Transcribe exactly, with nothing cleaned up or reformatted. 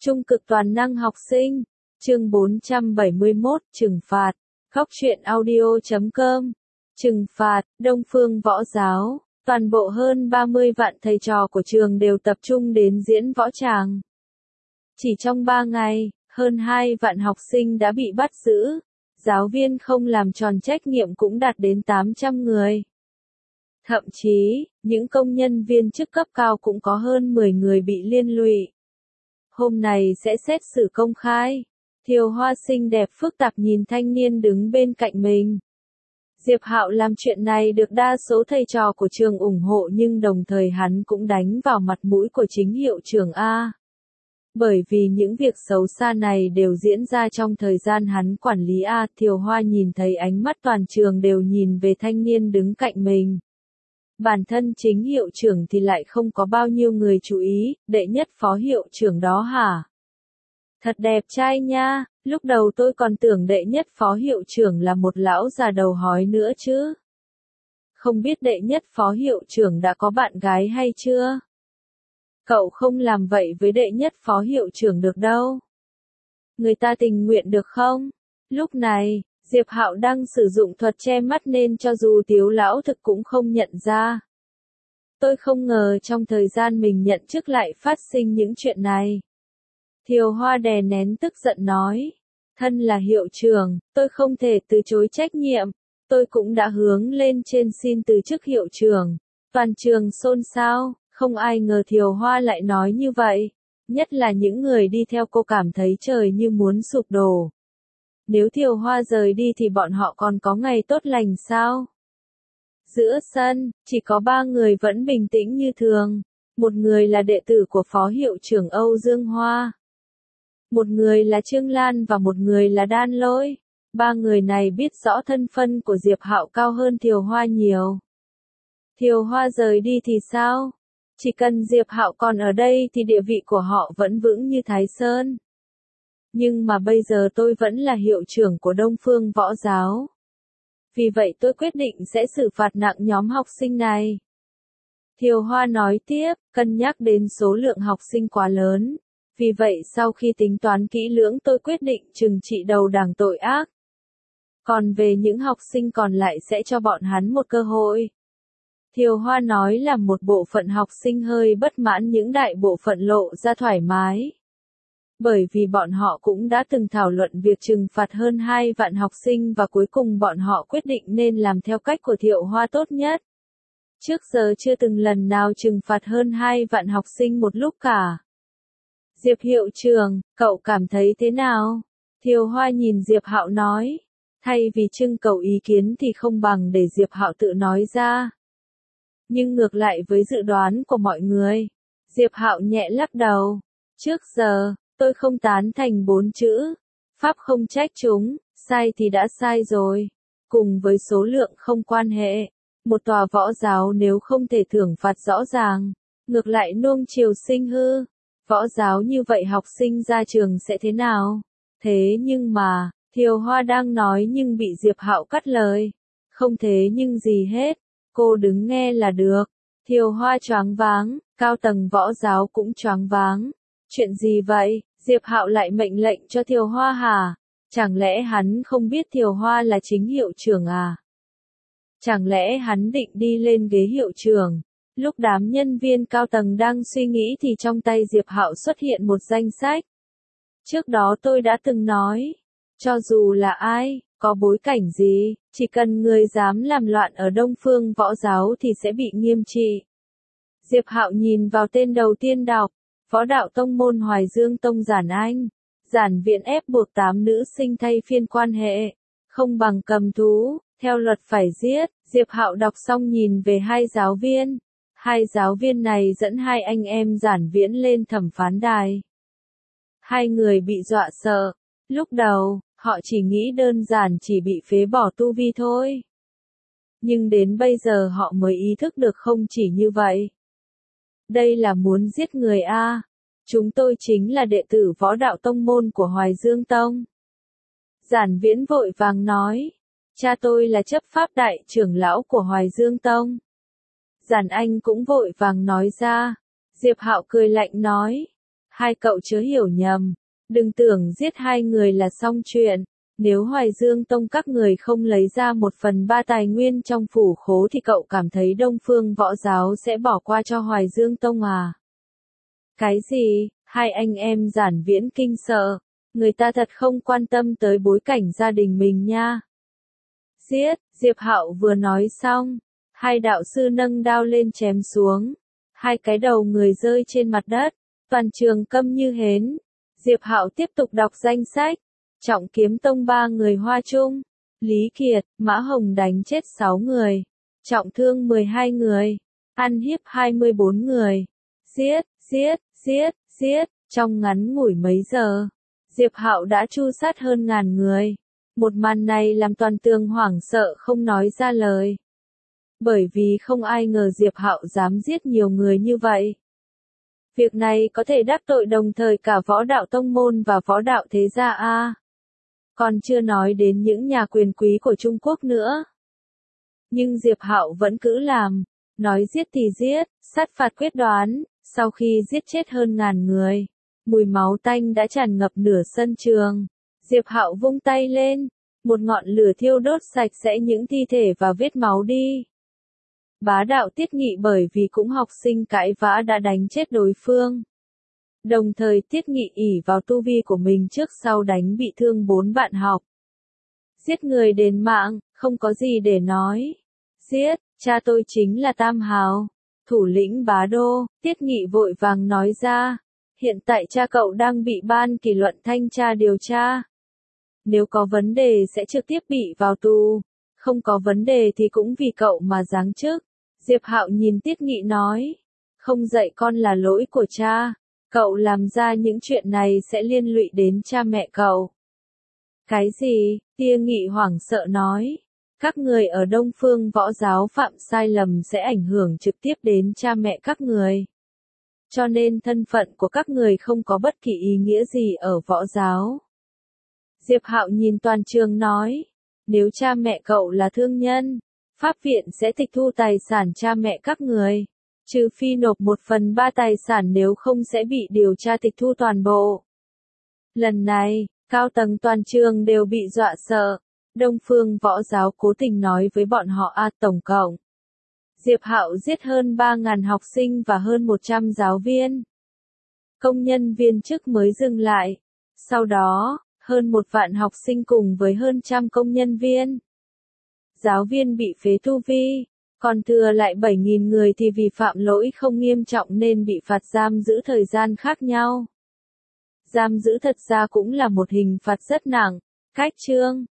Trung cực toàn năng học sinh. Chương bốn trăm bảy mươi mốt, trừng phạt. Góc truyện audio chấm com. Trừng phạt, Đông Phương Võ Giáo. Toàn bộ hơn ba mươi vạn thầy trò của trường đều tập trung đến diễn võ tràng. Chỉ trong ba ngày, hơn hai vạn học sinh đã bị bắt giữ. Giáo viên không làm tròn trách nhiệm cũng đạt đến tám trăm người. Thậm chí, những công nhân viên chức cấp cao cũng có hơn mười người bị liên lụy. Hôm nay sẽ xét xử công khai. Thiều Hoa xinh đẹp phức tạp nhìn thanh niên đứng bên cạnh mình. Diệp Hạo làm chuyện này được đa số thầy trò của trường ủng hộ, nhưng đồng thời hắn cũng đánh vào mặt mũi của chính hiệu trưởng A. Bởi vì những việc xấu xa này đều diễn ra trong thời gian hắn quản lý A. Thiều Hoa nhìn thấy ánh mắt toàn trường đều nhìn về thanh niên đứng cạnh mình. Bản thân chính hiệu trưởng thì lại không có bao nhiêu người chú ý, đệ nhất phó hiệu trưởng đó hả? Thật đẹp trai nha, lúc đầu tôi còn tưởng đệ nhất phó hiệu trưởng là một lão già đầu hói nữa chứ. Không biết đệ nhất phó hiệu trưởng đã có bạn gái hay chưa? Cậu không làm vậy với đệ nhất phó hiệu trưởng được đâu. Người ta tình nguyện được không? Lúc này, Diệp Hạo đang sử dụng thuật che mắt nên cho dù Tiếu lão thực cũng không nhận ra. Tôi không ngờ trong thời gian mình nhận chức lại phát sinh những chuyện này. Thiều Hoa đè nén tức giận nói. Thân là hiệu trưởng, tôi không thể từ chối trách nhiệm. Tôi cũng đã hướng lên trên xin từ chức hiệu trưởng. Toàn trường xôn xao, không ai ngờ Thiều Hoa lại nói như vậy. Nhất là những người đi theo cô cảm thấy trời như muốn sụp đổ. Nếu Thiều Hoa rời đi thì bọn họ còn có ngày tốt lành sao? Giữa sân, chỉ có ba người vẫn bình tĩnh như thường. Một người là đệ tử của phó hiệu trưởng Âu Dương Hoa. Một người là Trương Lan và một người là Đan Lỗi. Ba người này biết rõ thân phận của Diệp Hạo cao hơn Thiều Hoa nhiều. Thiều Hoa rời đi thì sao? Chỉ cần Diệp Hạo còn ở đây thì địa vị của họ vẫn vững như Thái Sơn. Nhưng mà bây giờ tôi vẫn là hiệu trưởng của Đông Phương Võ Giáo. Vì vậy tôi quyết định sẽ xử phạt nặng nhóm học sinh này. Thiều Hoa nói tiếp, cân nhắc đến số lượng học sinh quá lớn. Vì vậy sau khi tính toán kỹ lưỡng tôi quyết định trừng trị đầu đảng tội ác. Còn về những học sinh còn lại sẽ cho bọn hắn một cơ hội. Thiều Hoa nói là một bộ phận học sinh hơi bất mãn, những đại bộ phận lộ ra thoải mái. Bởi vì bọn họ cũng đã từng thảo luận việc trừng phạt hơn hai vạn học sinh và cuối cùng bọn họ quyết định nên làm theo cách của Thiều Hoa tốt nhất. Trước giờ chưa từng lần nào trừng phạt hơn hai vạn học sinh một lúc cả. Diệp hiệu trưởng, cậu cảm thấy thế nào? Thiều Hoa nhìn Diệp Hạo nói. Thay vì trưng cầu ý kiến thì không bằng để Diệp Hạo tự nói ra. Nhưng ngược lại với dự đoán của mọi người, Diệp Hạo nhẹ lắc đầu. Trước giờ, tôi không tán thành bốn chữ. Pháp không trách chúng, sai thì đã sai rồi. Cùng với số lượng không quan hệ. Một tòa võ giáo nếu không thể thưởng phạt rõ ràng, ngược lại nuông chiều sinh hư. Võ giáo như vậy học sinh ra trường sẽ thế nào? Thế nhưng mà, Thiều Hoa đang nói nhưng bị Diệp Hạo cắt lời. Không thế nhưng gì hết, cô đứng nghe là được. Thiều Hoa choáng váng, cao tầng võ giáo cũng choáng váng. Chuyện gì vậy? Diệp Hạo lại mệnh lệnh cho Thiều Hoa hả? Chẳng lẽ hắn không biết Thiều Hoa là chính hiệu trưởng à? Chẳng lẽ hắn định đi lên ghế hiệu trưởng? Lúc đám nhân viên cao tầng đang suy nghĩ thì trong tay Diệp Hạo xuất hiện một danh sách. Trước đó tôi đã từng nói, cho dù là ai, có bối cảnh gì, chỉ cần người dám làm loạn ở Đông Phương Võ Giáo thì sẽ bị nghiêm trị. Diệp Hạo nhìn vào tên đầu tiên đọc, Võ đạo tông môn Hoài Dương Tông Giản Anh. Giản viện ép buộc tám nữ sinh thay phiên quan hệ, không bằng cầm thú, theo luật phải giết. Diệp Hạo đọc xong nhìn về hai giáo viên. Hai giáo viên này dẫn hai anh em Giản Viễn lên thẩm phán đài. Hai người bị dọa sợ. Lúc đầu, họ chỉ nghĩ đơn giản chỉ bị phế bỏ tu vi thôi. Nhưng đến bây giờ họ mới ý thức được không chỉ như vậy. Đây là muốn giết người a. Chúng tôi chính là đệ tử võ đạo tông môn của Hoài Dương Tông. Giản Viễn vội vàng nói. Cha tôi là chấp pháp đại trưởng lão của Hoài Dương Tông. Giản Anh cũng vội vàng nói ra. Diệp Hạo cười lạnh nói. Hai cậu chớ hiểu nhầm, đừng tưởng giết hai người là xong chuyện. Nếu Hoài Dương Tông các người không lấy ra một phần ba tài nguyên trong phủ khố thì cậu cảm thấy Đông Phương Võ Giáo sẽ bỏ qua cho Hoài Dương Tông à? Cái gì? Hai anh em Giản Viễn kinh sợ. Người ta thật không quan tâm tới bối cảnh gia đình mình nha. Giết, Diệp Hạo vừa nói xong, hai đạo sư nâng đao lên chém xuống. Hai cái đầu người rơi trên mặt đất, toàn trường câm như hến. Diệp Hạo tiếp tục đọc danh sách. Trọng Kiếm Tông ba người Hoa Trung, Lý Kiệt, Mã Hồng đánh chết sáu người, trọng thương mười hai người, ăn hiếp hai mươi bốn người. Giết, giết, giết, giết, trong ngắn ngủi mấy giờ, Diệp Hạo đã tru sát hơn ngàn người. Một màn này làm toàn trường hoảng sợ không nói ra lời. Bởi vì không ai ngờ Diệp Hạo dám giết nhiều người như vậy. Việc này có thể đắc tội đồng thời cả võ đạo tông môn và võ đạo thế gia a. Còn chưa nói đến những nhà quyền quý của Trung Quốc nữa. Nhưng Diệp Hạo vẫn cứ làm, nói giết thì giết, sát phạt quyết đoán. Sau khi giết chết hơn ngàn người, mùi máu tanh đã tràn ngập nửa sân trường. Diệp Hạo vung tay lên, một ngọn lửa thiêu đốt sạch sẽ những thi thể và vết máu đi. Bá đạo Tiết Nghị bởi vì cũng học sinh cãi vã đã đánh chết đối phương. Đồng thời Tiết Nghị ỷ vào tu vi của mình trước sau đánh bị thương bốn bạn học. Giết người đền mạng, không có gì để nói. Giết, cha tôi chính là Tam Hào, thủ lĩnh Bá Đô. Tiết Nghị vội vàng nói ra. Hiện tại cha cậu đang bị ban kỷ luật thanh tra điều tra. Nếu có vấn đề sẽ trực tiếp bị vào tù. Không có vấn đề thì cũng vì cậu mà giáng chức. Diệp Hạo nhìn Tiết Nghị nói. Không dạy con là lỗi của cha. Cậu làm ra những chuyện này sẽ liên lụy đến cha mẹ cậu. Cái gì? Tia Nghị hoảng sợ nói. Các người ở Đông Phương Võ Giáo phạm sai lầm sẽ ảnh hưởng trực tiếp đến cha mẹ các người. Cho nên thân phận của các người không có bất kỳ ý nghĩa gì ở võ giáo. Diệp Hạo nhìn toàn trường nói. Nếu cha mẹ cậu là thương nhân, pháp viện sẽ tịch thu tài sản cha mẹ các người. Trừ phi nộp một phần ba tài sản, nếu không sẽ bị điều tra tịch thu toàn bộ. Lần này, cao tầng toàn trường đều bị dọa sợ. Đông Phương Võ Giáo cố tình nói với bọn họ a tổng cộng. Diệp Hạo giết hơn ba nghìn học sinh và hơn một trăm giáo viên. Công nhân viên chức mới dừng lại. Sau đó, hơn một vạn học sinh cùng với hơn trăm công nhân viên. Giáo viên bị phế tu vi. Còn thừa lại bảy nghìn người thì vì phạm lỗi không nghiêm trọng nên bị phạt giam giữ thời gian khác nhau. Giam giữ thật ra cũng là một hình phạt rất nặng. Cách chương